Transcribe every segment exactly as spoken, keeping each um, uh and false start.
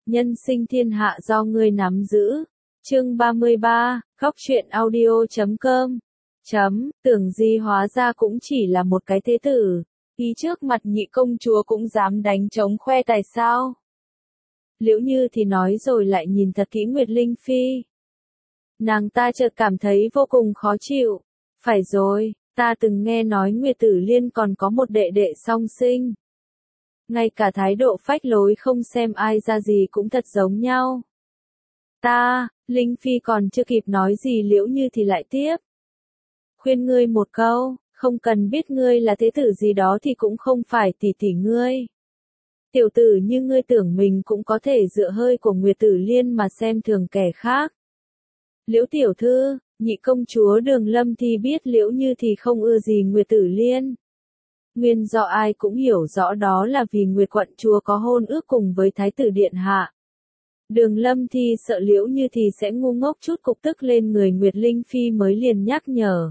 nhân sinh thiên hạ do ngươi nắm giữ. Chương ba mươi ba, khóc chuyện audio chấm com. Chấm, tưởng gì hóa ra cũng chỉ là một cái thế tử, y trước mặt nhị công chúa cũng dám đánh trống khoe tài sao. Liễu Như thì nói rồi lại nhìn thật kỹ Nguyệt Linh Phi. Nàng ta chợt cảm thấy vô cùng khó chịu. Phải rồi, ta từng nghe nói Nguyệt Tử Liên còn có một đệ đệ song sinh. Ngay cả thái độ phách lối không xem ai ra gì cũng thật giống nhau. Ta, Linh Phi còn chưa kịp nói gì Liễu Như thì lại tiếp. Khuyên ngươi một câu, không cần biết ngươi là thế tử gì đó thì cũng không phải tỷ tỷ ngươi. Tiểu tử như ngươi tưởng mình cũng có thể dựa hơi của Nguyệt Tử Liên mà xem thường kẻ khác. Liễu tiểu thư, nhị công chúa Đường Lâm thì biết Liễu Như thì không ưa gì Nguyệt Tử Liên. Nguyên do ai cũng hiểu rõ đó là vì Nguyệt quận chúa có hôn ước cùng với Thái tử Điện Hạ. Đường Lâm thì sợ Liễu Như thì sẽ ngu ngốc chút cục tức lên người Nguyệt Linh Phi mới liền nhắc nhở.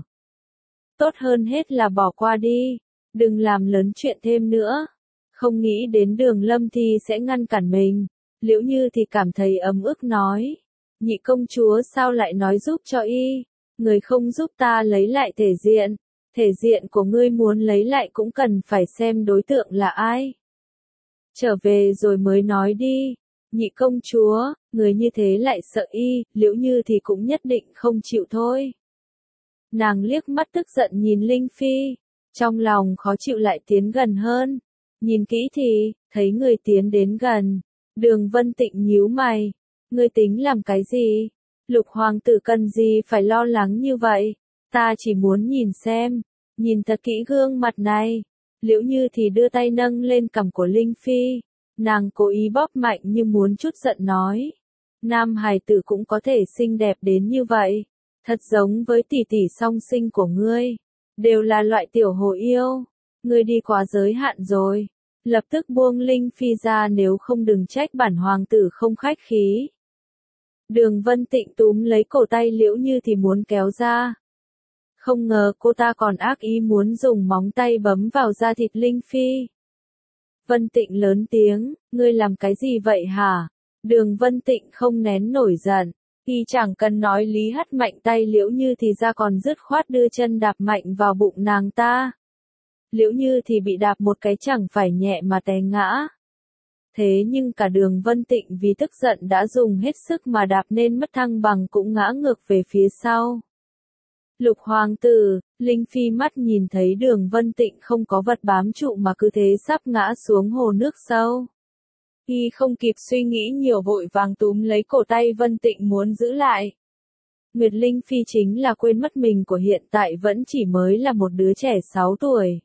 Tốt hơn hết là bỏ qua đi, đừng làm lớn chuyện thêm nữa. Không nghĩ đến Đường Lâm thì sẽ ngăn cản mình. Liễu Như thì cảm thấy ấm ức nói. Nhị công chúa sao lại nói giúp cho y, người không giúp ta lấy lại thể diện. Thể diện của ngươi muốn lấy lại cũng cần phải xem đối tượng là ai. Trở về rồi mới nói đi. Nhị công chúa, người như thế lại sợ y, Liễu Như thì cũng nhất định không chịu thôi. Nàng liếc mắt tức giận nhìn Linh Phi, trong lòng khó chịu lại tiến gần hơn. Nhìn kỹ thì, thấy người tiến đến gần. Đường Vân Tịnh nhíu mày. Ngươi tính làm cái gì? Lục hoàng tử cần gì phải lo lắng như vậy? Ta chỉ muốn nhìn xem. Nhìn thật kỹ gương mặt này. Liễu Như thì đưa tay nâng lên cằm của Linh Phi. Nàng cố ý bóp mạnh như muốn chút giận nói. Nam hài tử cũng có thể xinh đẹp đến như vậy. Thật giống với tỷ tỷ song sinh của ngươi. Đều là loại tiểu hồ yêu. Ngươi đi quá giới hạn rồi. Lập tức buông Linh Phi ra nếu không đừng trách bản hoàng tử không khách khí. Đường Vân Tịnh túm lấy cổ tay Liễu Như thì muốn kéo ra. Không ngờ cô ta còn ác ý muốn dùng móng tay bấm vào da thịt Linh Phi. Vân Tịnh lớn tiếng, ngươi làm cái gì vậy hả? Đường Vân Tịnh không nén nổi giận. Y chẳng cần nói lý hất mạnh tay Liễu Như thì ra còn dứt khoát đưa chân đạp mạnh vào bụng nàng ta. Liễu Như thì bị đạp một cái chẳng phải nhẹ mà té ngã. Thế nhưng cả Đường Vân Tịnh vì tức giận đã dùng hết sức mà đạp nên mất thăng bằng cũng ngã ngược về phía sau. Lục hoàng tử, Linh Phi mắt nhìn thấy Đường Vân Tịnh không có vật bám trụ mà cứ thế sắp ngã xuống hồ nước sâu. Y không kịp suy nghĩ nhiều vội vàng túm lấy cổ tay Vân Tịnh muốn giữ lại. Nguyệt Linh Phi chính là quên mất mình của hiện tại vẫn chỉ mới là một đứa trẻ sáu tuổi.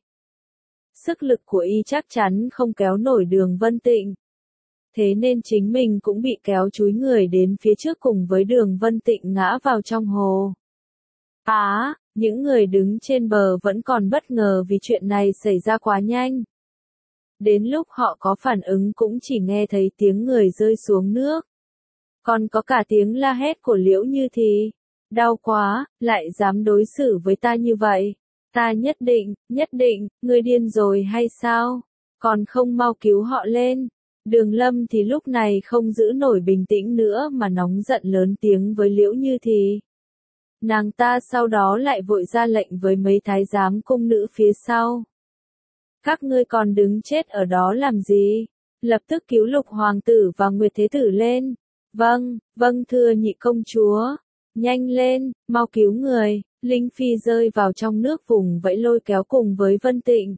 Sức lực của y chắc chắn không kéo nổi Đường Vân Tịnh. Thế nên chính mình cũng bị kéo chúi người đến phía trước cùng với Đường Vân Tịnh ngã vào trong hồ. Á, à, những người đứng trên bờ vẫn còn bất ngờ vì chuyện này xảy ra quá nhanh. Đến lúc họ có phản ứng cũng chỉ nghe thấy tiếng người rơi xuống nước. Còn có cả tiếng la hét của Liễu Như thì, đau quá, lại dám đối xử với ta như vậy. Ta nhất định, nhất định, ngươi điên rồi hay sao? Còn không mau cứu họ lên. Đường Lâm thì lúc này không giữ nổi bình tĩnh nữa mà nóng giận lớn tiếng với Liễu Như thì. Nàng ta sau đó lại vội ra lệnh với mấy thái giám cung nữ phía sau. Các ngươi còn đứng chết ở đó làm gì? Lập tức cứu Lục hoàng tử và Nguyệt thế tử lên. Vâng, vâng thưa nhị công chúa. Nhanh lên, mau cứu người. Linh Phi rơi vào trong nước vùng vẫy lôi kéo cùng với Vân Tịnh.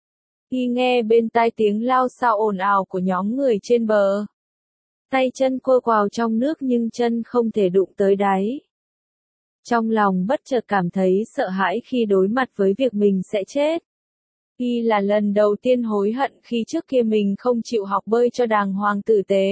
Y nghe bên tai tiếng lao xao ồn ào của nhóm người trên bờ. Tay chân cô quào trong nước nhưng chân không thể đụng tới đáy. Trong lòng bất chợt cảm thấy sợ hãi khi đối mặt với việc mình sẽ chết. Y là lần đầu tiên hối hận khi trước kia mình không chịu học bơi cho đàng hoàng tử tế.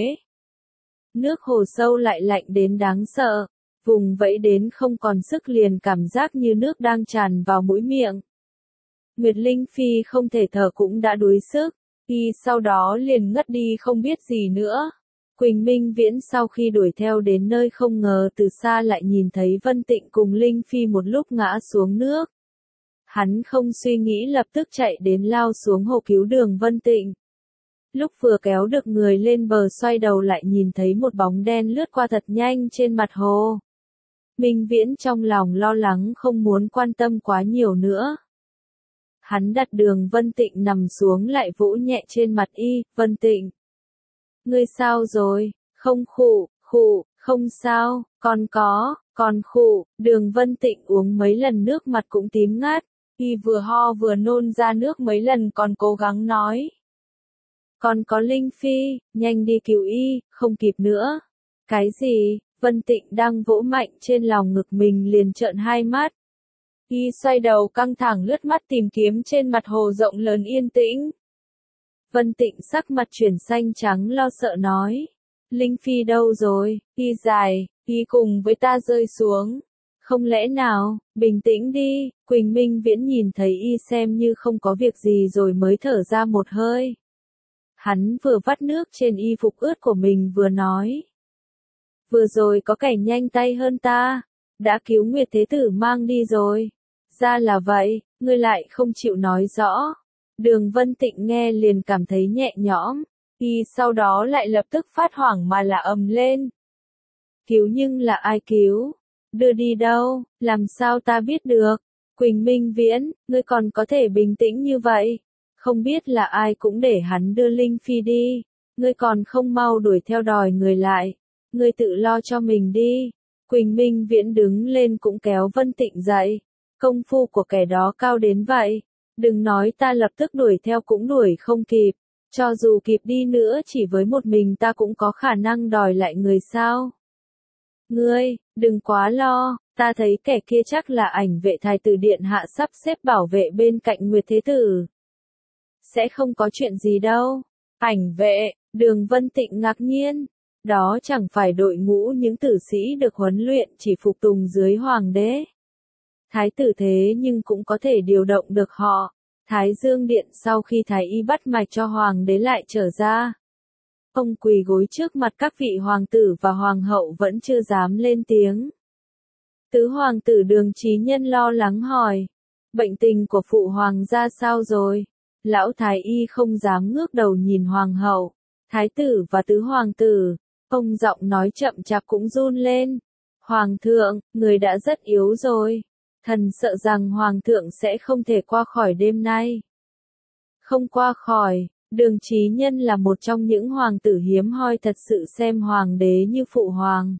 Nước hồ sâu lại lạnh đến đáng sợ. Vùng vẫy đến không còn sức liền cảm giác như nước đang tràn vào mũi miệng. Nguyệt Linh Phi không thể thở cũng đã đuối sức, y sau đó liền ngất đi không biết gì nữa. Quỳnh Minh Viễn sau khi đuổi theo đến nơi không ngờ từ xa lại nhìn thấy Vân Tịnh cùng Linh Phi một lúc ngã xuống nước. Hắn không suy nghĩ lập tức chạy đến lao xuống hồ cứu Đường Vân Tịnh. Lúc vừa kéo được người lên bờ xoay đầu lại nhìn thấy một bóng đen lướt qua thật nhanh trên mặt hồ. Minh Viễn trong lòng lo lắng không muốn quan tâm quá nhiều nữa. Hắn đặt Đường Vân Tịnh nằm xuống lại vỗ nhẹ trên mặt y, Vân Tịnh. Ngươi sao rồi? Không khụ, khụ, không sao, còn có, còn khụ, Đường Vân Tịnh uống mấy lần nước mặt cũng tím ngắt, y vừa ho vừa nôn ra nước mấy lần còn cố gắng nói. Còn có Linh Phi, nhanh đi cứu y, không kịp nữa. Cái gì? Vân Tịnh đang vỗ mạnh trên lòng ngực mình liền trợn hai mắt. Y xoay đầu căng thẳng lướt mắt tìm kiếm trên mặt hồ rộng lớn yên tĩnh. Vân Tịnh sắc mặt chuyển xanh trắng lo sợ nói. Linh Phi đâu rồi? Y dài, y cùng với ta rơi xuống. Không lẽ nào, bình tĩnh đi, Quỳnh Minh Viễn nhìn thấy y xem như không có việc gì rồi mới thở ra một hơi. Hắn vừa vắt nước trên y phục ướt của mình vừa nói. Vừa rồi có kẻ nhanh tay hơn ta, đã cứu Nguyệt Thế Tử mang đi rồi. Ra là vậy, ngươi lại không chịu nói rõ. Đường Vân Tịnh nghe liền cảm thấy nhẹ nhõm, y sau đó lại lập tức phát hoảng mà là ầm lên. Cứu nhưng là ai cứu? Đưa đi đâu? Làm sao ta biết được? Quỳnh Minh Viễn, ngươi còn có thể bình tĩnh như vậy? Không biết là ai cũng để hắn đưa Linh Phi đi. Ngươi còn không mau đuổi theo đòi người lại. Ngươi tự lo cho mình đi. Quỳnh Minh Viễn đứng lên cũng kéo Vân Tịnh dậy. Công phu của kẻ đó cao đến vậy. Đừng nói ta lập tức đuổi theo cũng đuổi không kịp. Cho dù kịp đi nữa chỉ với một mình ta cũng có khả năng đòi lại người sao. Ngươi, đừng quá lo, ta thấy kẻ kia chắc là ảnh vệ thái tử điện hạ sắp xếp bảo vệ bên cạnh Nguyệt Thế Tử. Sẽ không có chuyện gì đâu. Ảnh vệ, Đường Vân Tịnh ngạc nhiên. Đó chẳng phải đội ngũ những tử sĩ được huấn luyện chỉ phục tùng dưới hoàng đế. Thái tử thế nhưng cũng có thể điều động được họ. Thái Dương Điện sau khi Thái Y bắt mạch cho hoàng đế lại trở ra. Ông quỳ gối trước mặt các vị hoàng tử và hoàng hậu vẫn chưa dám lên tiếng. Tứ hoàng tử Đường Chí Nhân lo lắng hỏi. Bệnh tình của phụ hoàng ra sao rồi? Lão Thái Y không dám ngước đầu nhìn hoàng hậu, thái tử và tứ hoàng tử. Ông giọng nói chậm chạp cũng run lên. Hoàng thượng, người đã rất yếu rồi. Thần sợ rằng hoàng thượng sẽ không thể qua khỏi đêm nay. Không qua khỏi, Đường Chí Nhân là một trong những hoàng tử hiếm hoi thật sự xem hoàng đế như phụ hoàng.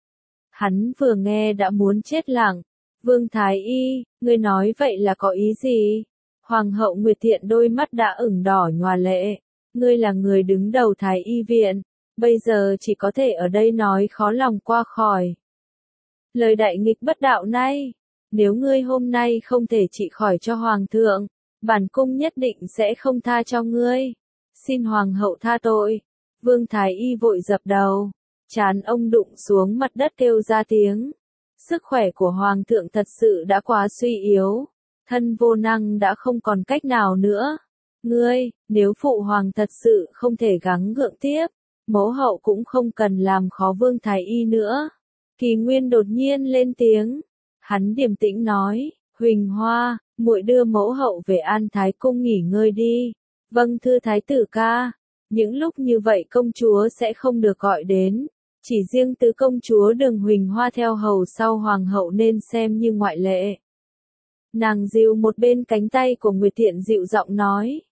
Hắn vừa nghe đã muốn chết lặng. Vương Thái Y, ngươi nói vậy là có ý gì? Hoàng hậu Nguyệt Thiện đôi mắt đã ửng đỏ nhòa lệ. Ngươi là người đứng đầu Thái Y viện, bây giờ chỉ có thể ở đây nói khó lòng qua khỏi. Lời đại nghịch bất đạo này, nếu ngươi hôm nay không thể trị khỏi cho hoàng thượng, bản cung nhất định sẽ không tha cho ngươi. Xin hoàng hậu tha tội. Vương Thái Y vội dập đầu, trán ông đụng xuống mặt đất kêu ra tiếng. Sức khỏe của hoàng thượng thật sự đã quá suy yếu, thân vô năng đã không còn cách nào nữa. Ngươi, nếu phụ hoàng thật sự không thể gắng gượng tiếp, mẫu hậu cũng không cần làm khó Vương Thái Y nữa. Kỳ Nguyên đột nhiên lên tiếng, hắn điềm tĩnh nói, Huỳnh Hoa, muội đưa mẫu hậu về An Thái cung nghỉ ngơi đi. Vâng thưa thái tử ca, những lúc như vậy công chúa sẽ không được gọi đến, chỉ riêng tứ công chúa Đường Huỳnh Hoa theo hầu sau hoàng hậu nên xem như ngoại lệ. Nàng dìu một bên cánh tay của Nguyệt Thiện dịu giọng nói.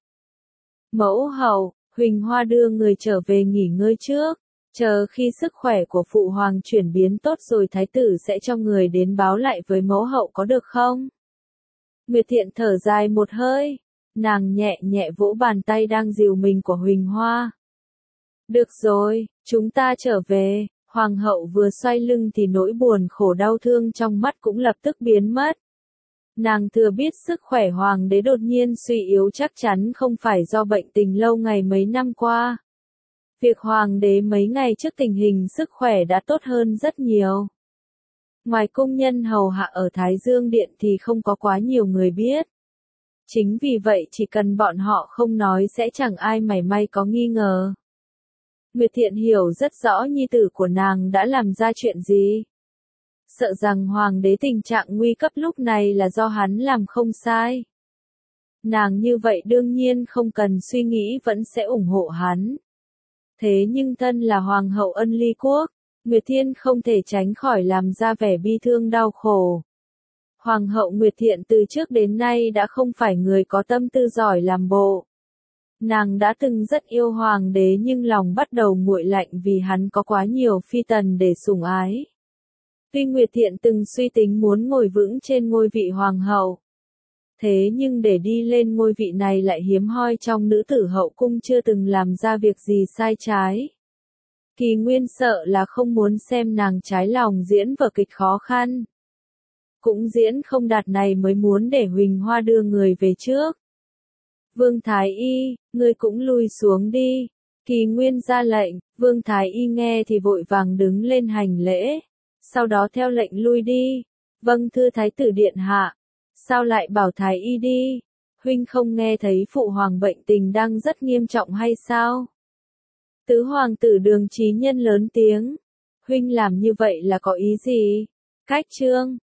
Mẫu hậu, Huỳnh Hoa đưa người trở về nghỉ ngơi trước, chờ khi sức khỏe của phụ hoàng chuyển biến tốt rồi thái tử sẽ cho người đến báo lại với mẫu hậu có được không? Nguyệt Thiện thở dài một hơi, nàng nhẹ nhẹ vỗ bàn tay đang dìu mình của Huỳnh Hoa. Được rồi, chúng ta trở về. Hoàng hậu vừa xoay lưng thì nỗi buồn khổ đau thương trong mắt cũng lập tức biến mất. Nàng thừa biết sức khỏe hoàng đế đột nhiên suy yếu chắc chắn không phải do bệnh tình lâu ngày mấy năm qua. Việc hoàng đế mấy ngày trước tình hình sức khỏe đã tốt hơn rất nhiều. Ngoài cung nhân hầu hạ ở Thái Dương Điện thì không có quá nhiều người biết. Chính vì vậy chỉ cần bọn họ không nói sẽ chẳng ai mảy may có nghi ngờ. Nguyệt Thiện hiểu rất rõ nhi tử của nàng đã làm ra chuyện gì. Sợ rằng hoàng đế tình trạng nguy cấp lúc này là do hắn làm không sai. Nàng như vậy đương nhiên không cần suy nghĩ vẫn sẽ ủng hộ hắn. Thế nhưng thân là hoàng hậu Ân Ly Quốc, Nguyệt Thiên không thể tránh khỏi làm ra vẻ bi thương đau khổ. Hoàng hậu Nguyệt Thiện từ trước đến nay đã không phải người có tâm tư giỏi làm bộ. Nàng đã từng rất yêu hoàng đế nhưng lòng bắt đầu nguội lạnh vì hắn có quá nhiều phi tần để sủng ái. Tuy Nguyệt Thiện từng suy tính muốn ngồi vững trên ngôi vị hoàng hậu. Thế nhưng để đi lên ngôi vị này lại hiếm hoi trong nữ tử hậu cung chưa từng làm ra việc gì sai trái. Kỳ Nguyên sợ là không muốn xem nàng trái lòng diễn vở kịch khó khăn. Cũng diễn không đạt này mới muốn để Huỳnh Hoa đưa người về trước. Vương Thái Y, ngươi cũng lui xuống đi. Kỳ Nguyên ra lệnh, Vương Thái Y nghe thì vội vàng đứng lên hành lễ. Sau đó theo lệnh lui đi. Vâng thưa Thái tử điện hạ. Sao lại bảo Thái Y đi? Huynh không nghe thấy phụ hoàng bệnh tình đang rất nghiêm trọng hay sao? Tứ hoàng tử Đường Chí Nhân lớn tiếng. Huynh làm như vậy là có ý gì? Cách trương,